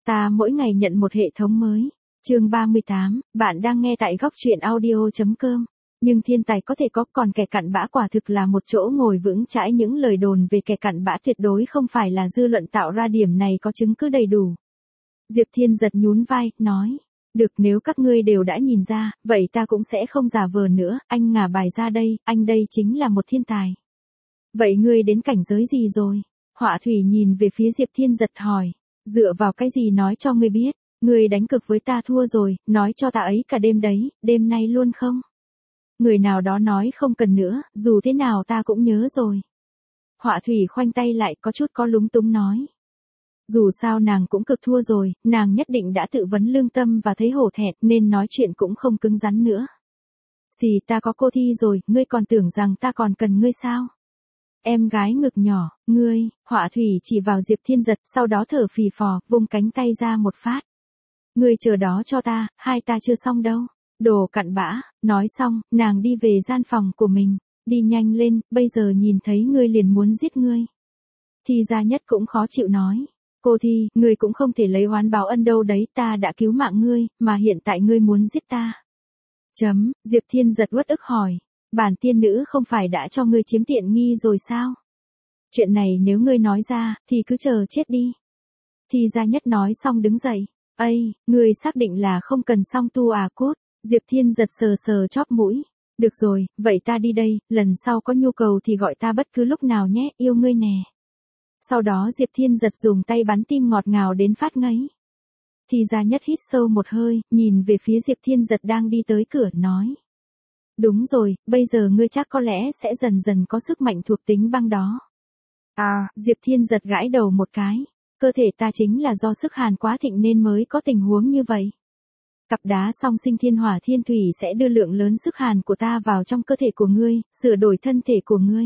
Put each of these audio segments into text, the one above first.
Ta mỗi ngày nhận một hệ thống mới. Chương 38, bạn đang nghe tại góc truyện audio.com. Nhưng thiên tài có thể có, còn kẻ cặn bã quả thực là một chỗ ngồi vững chãi. Những lời đồn về kẻ cặn bã tuyệt đối không phải là dư luận tạo ra, điểm này có chứng cứ đầy đủ. Diệp Thiên Giật nhún vai, nói. Được, nếu các ngươi đều đã nhìn ra, vậy ta cũng sẽ không giả vờ nữa. Anh ngả bài ra đây, anh đây chính là một thiên tài. Vậy ngươi đến cảnh giới gì rồi? Họa Thủy nhìn về phía Diệp Thiên Giật hỏi. Dựa vào cái gì nói cho ngươi biết? Ngươi đánh cược với ta thua rồi, nói cho ta ấy cả đêm đấy, đêm nay luôn không? Người nào đó nói không cần nữa, dù thế nào ta cũng nhớ rồi. Họa Thủy khoanh tay lại, có chút có lúng túng nói. Dù sao nàng cũng cực thua rồi, nàng nhất định đã tự vấn lương tâm và thấy hổ thẹn nên nói chuyện cũng không cứng rắn nữa. Xì, ta có cô Thi rồi, ngươi còn tưởng rằng ta còn cần ngươi sao? Em gái ngực nhỏ, ngươi, Họa Thủy chỉ vào Diệp Thiên Giật, sau đó thở phì phò, vung cánh tay ra một phát. Ngươi chờ đó cho ta, hai ta chưa xong đâu. Đồ cặn bã, nói xong, nàng đi về gian phòng của mình. Đi nhanh lên, bây giờ nhìn thấy ngươi liền muốn giết ngươi. Thi Gia Nhất cũng khó chịu nói. Cô Thi, ngươi cũng không thể lấy oán báo ân đâu đấy, ta đã cứu mạng ngươi, mà hiện tại ngươi muốn giết ta. Diệp Thiên Giật uất ức hỏi. Bản tiên nữ không phải đã cho ngươi chiếm tiện nghi rồi sao? Chuyện này nếu ngươi nói ra, thì cứ chờ chết đi. Thi Gia Nhất nói xong đứng dậy. Ây, ngươi xác định là không cần song tu à cốt? Diệp Thiên Giật sờ sờ chóp mũi. Được rồi, vậy ta đi đây, lần sau có nhu cầu thì gọi ta bất cứ lúc nào nhé, yêu ngươi nè. Sau đó Diệp Thiên Giật dùng tay bắn tim ngọt ngào đến phát ngấy. Thi Gia Nhất hít sâu một hơi, nhìn về phía Diệp Thiên Giật đang đi tới cửa, nói. Đúng rồi, bây giờ ngươi chắc có lẽ sẽ dần dần có sức mạnh thuộc tính băng đó. À, Diệp Thiên Giật gãi đầu một cái. Cơ thể ta chính là do sức hàn quá thịnh nên mới có tình huống như vậy. Cặp đá song sinh thiên hỏa thiên thủy sẽ đưa lượng lớn sức hàn của ta vào trong cơ thể của ngươi, sửa đổi thân thể của ngươi.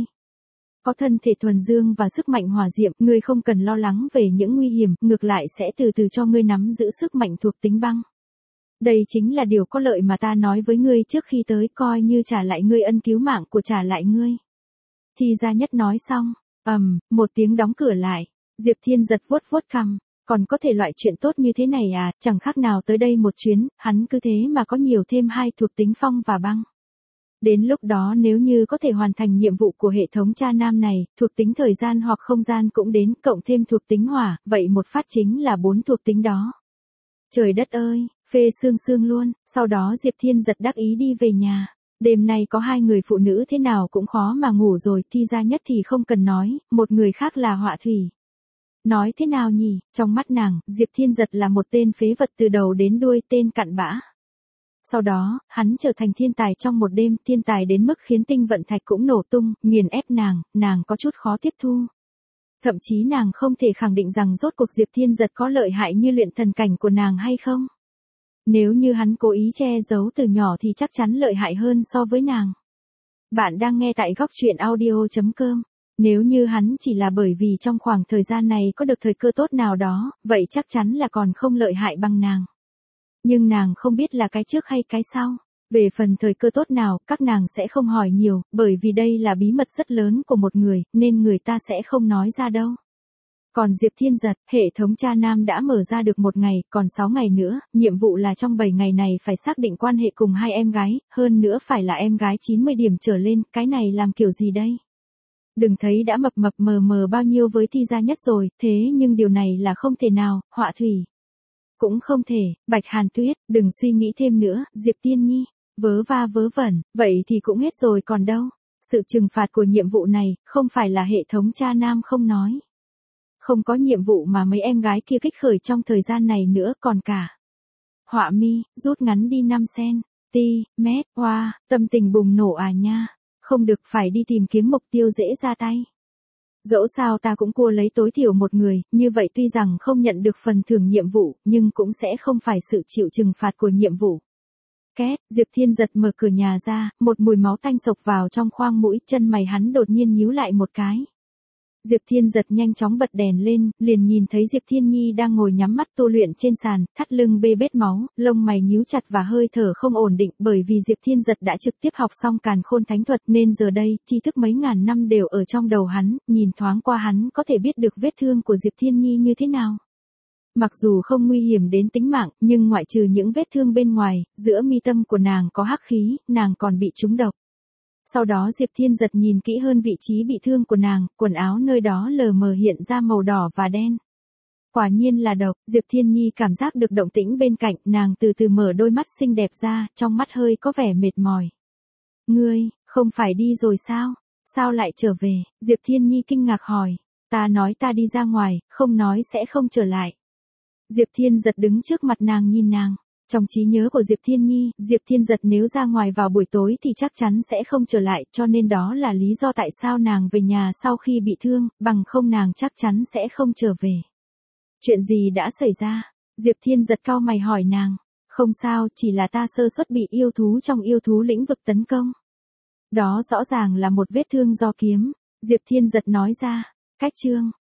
Có thân thể thuần dương và sức mạnh hỏa diệm, ngươi không cần lo lắng về những nguy hiểm, ngược lại sẽ từ từ cho ngươi nắm giữ sức mạnh thuộc tính băng. Đây chính là điều có lợi mà ta nói với ngươi trước khi tới, coi như trả lại ngươi ân cứu mạng của trả lại ngươi. Thi Gia Nhất nói xong, một tiếng đóng cửa lại. Diệp Thiên Giật vuốt vuốt cằm, còn có thể loại chuyện tốt như thế này à, chẳng khác nào tới đây một chuyến, hắn cứ thế mà có nhiều thêm hai thuộc tính phong và băng. Đến lúc đó nếu như có thể hoàn thành nhiệm vụ của hệ thống cha nam này, thuộc tính thời gian hoặc không gian cũng đến, cộng thêm thuộc tính hỏa, vậy một phát chính là 4 thuộc tính đó. Trời đất ơi, phê xương xương luôn, sau đó Diệp Thiên Giật đắc ý đi về nhà. Đêm nay có hai người phụ nữ thế nào cũng khó mà ngủ rồi, Thi Gia Nhất thì không cần nói, một người khác là Họa Thủy. Nói thế nào nhỉ, trong mắt nàng, Diệp Thiên Giật là một tên phế vật từ đầu đến đuôi, tên cặn bã. Sau đó, hắn trở thành thiên tài trong một đêm, thiên tài đến mức khiến tinh vận thạch cũng nổ tung, nghiền ép nàng có chút khó tiếp thu. Thậm chí nàng không thể khẳng định rằng rốt cuộc Diệp Thiên Giật có lợi hại như luyện thần cảnh của nàng hay không. Nếu như hắn cố ý che giấu từ nhỏ thì chắc chắn lợi hại hơn so với nàng. Bạn đang nghe tại góc truyện audio.com. Nếu như hắn chỉ là bởi vì trong khoảng thời gian này có được thời cơ tốt nào đó, vậy chắc chắn là còn không lợi hại bằng nàng. Nhưng nàng không biết là cái trước hay cái sau. Về phần thời cơ tốt nào, các nàng sẽ không hỏi nhiều, bởi vì đây là bí mật rất lớn của một người, nên người ta sẽ không nói ra đâu. Còn Diệp Thiên Giật, hệ thống cha nam đã mở ra được 1 ngày, còn 6 ngày nữa, nhiệm vụ là trong 7 ngày này phải xác định quan hệ cùng hai em gái, hơn nữa phải là em gái 90 điểm trở lên, cái này làm kiểu gì đây? Đừng thấy đã mập mập mờ mờ bao nhiêu với Thi Gia Nhất rồi, thế nhưng điều này là không thể nào, Họa Thủy. Cũng không thể, Bạch Hàn Tuyết, đừng suy nghĩ thêm nữa, Diệp Tiên Nhi, vớ va vớ vẩn, vậy thì cũng hết rồi còn đâu. Sự trừng phạt của nhiệm vụ này, không phải là hệ thống cha nam không nói. Không có nhiệm vụ mà mấy em gái kia kích khởi trong thời gian này nữa còn cả. Họa mi, rút ngắn đi 5 cm, mét, hoa, tâm tình bùng nổ à nha. Không được, phải đi tìm kiếm mục tiêu dễ ra tay. Dẫu sao ta cũng cua lấy tối thiểu một người, như vậy tuy rằng không nhận được phần thưởng nhiệm vụ, nhưng cũng sẽ không phải sự chịu trừng phạt của nhiệm vụ. Két, Diệp Thiên Giật mở cửa nhà ra, một mùi máu tanh xộc vào trong khoang mũi, chân mày hắn đột nhiên nhíu lại một cái. Diệp Thiên Giật nhanh chóng bật đèn lên, liền nhìn thấy Diệp Thiên Nhi đang ngồi nhắm mắt tu luyện trên sàn, thắt lưng bê bết máu, lông mày nhíu chặt và hơi thở không ổn định, bởi vì Diệp Thiên Giật đã trực tiếp học xong Càn Khôn Thánh Thuật nên giờ đây, tri thức mấy ngàn năm đều ở trong đầu hắn, nhìn thoáng qua hắn có thể biết được vết thương của Diệp Thiên Nhi như thế nào. Mặc dù không nguy hiểm đến tính mạng, nhưng ngoại trừ những vết thương bên ngoài, giữa mi tâm của nàng có hắc khí, nàng còn bị trúng độc. Sau đó Diệp Thiên Giật nhìn kỹ hơn vị trí bị thương của nàng, quần áo nơi đó lờ mờ hiện ra màu đỏ và đen. Quả nhiên là độc, Diệp Thiên Nhi cảm giác được động tĩnh bên cạnh, nàng từ từ mở đôi mắt xinh đẹp ra, trong mắt hơi có vẻ mệt mỏi. Ngươi, không phải đi rồi sao? Sao lại trở về? Diệp Thiên Nhi kinh ngạc hỏi. Ta nói ta đi ra ngoài, không nói sẽ không trở lại. Diệp Thiên Giật đứng trước mặt nàng nhìn nàng. Trong trí nhớ của Diệp Thiên Nhi, Diệp Thiên Giật nếu ra ngoài vào buổi tối thì chắc chắn sẽ không trở lại, cho nên đó là lý do tại sao nàng về nhà sau khi bị thương, bằng không nàng chắc chắn sẽ không trở về. Chuyện gì đã xảy ra? Diệp Thiên Giật cau mày hỏi nàng. Không sao, chỉ là ta sơ suất bị yêu thú trong yêu thú lĩnh vực tấn công. Đó rõ ràng là một vết thương do kiếm. Diệp Thiên Giật nói ra. Cách chương